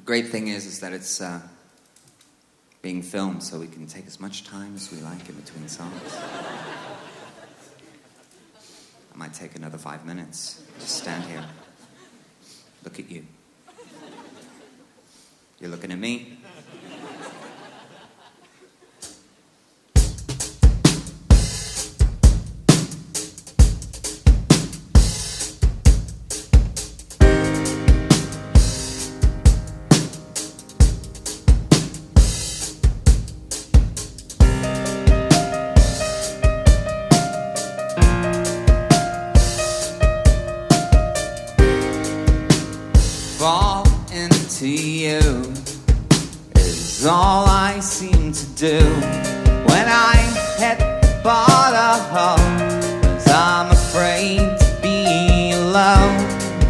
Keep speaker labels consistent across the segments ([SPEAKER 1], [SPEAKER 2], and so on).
[SPEAKER 1] great thing is that it's being filmed, so we can take as much time as we like in between songs. I might take another 5 minutes. Just stand here. Look at you. You're looking at me. Fall into you is all I seem to do when I hit bottom, 'cause I'm afraid to be alone.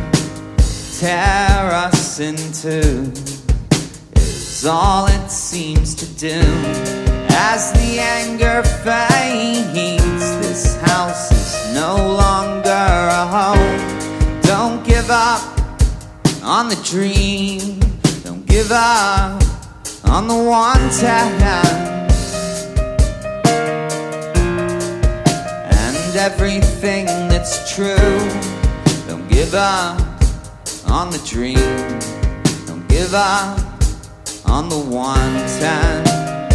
[SPEAKER 1] Tear us in two is all it seems to do. As the anger fades, this house is no longer a home. Don't give up on the dream, don't give up on the wanted, and everything that's true. Don't give up on the dream, don't give up on the wanted,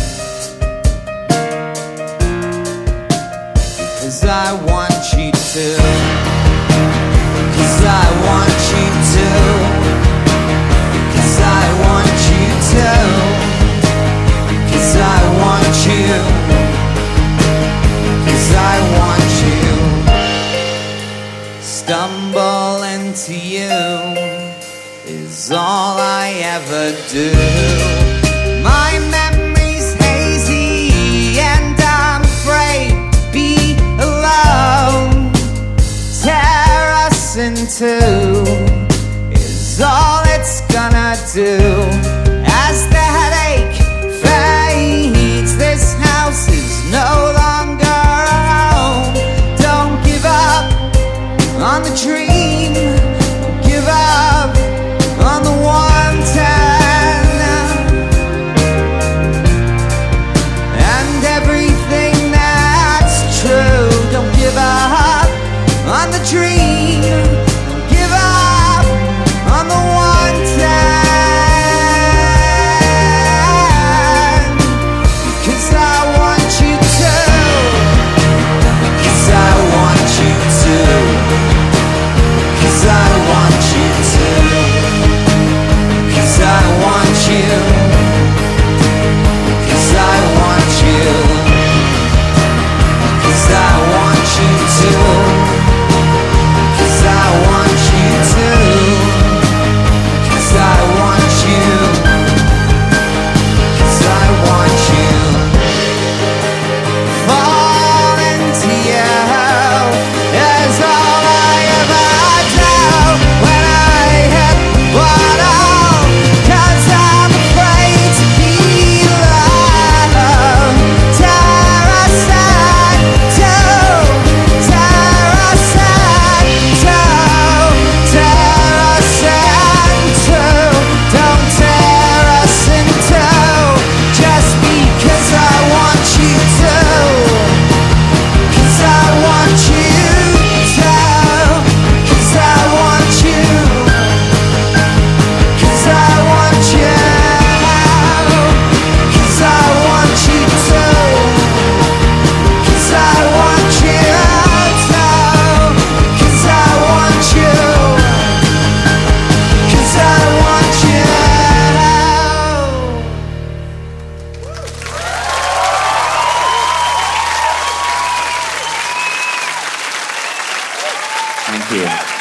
[SPEAKER 1] because I want you to, because I want you to. I want you to, 'cause I want you, 'cause I want you. Stumble into you is all I ever do. My memory's hazy and I'm afraid to be alone. Tear us in two is all it's gonna do. As the headache fades, this house is no longer a home. Don't give up on the dream, don't give up on the wanted, and everything that's true. Don't give up on the dream, don't give up on the wanted. Thank you.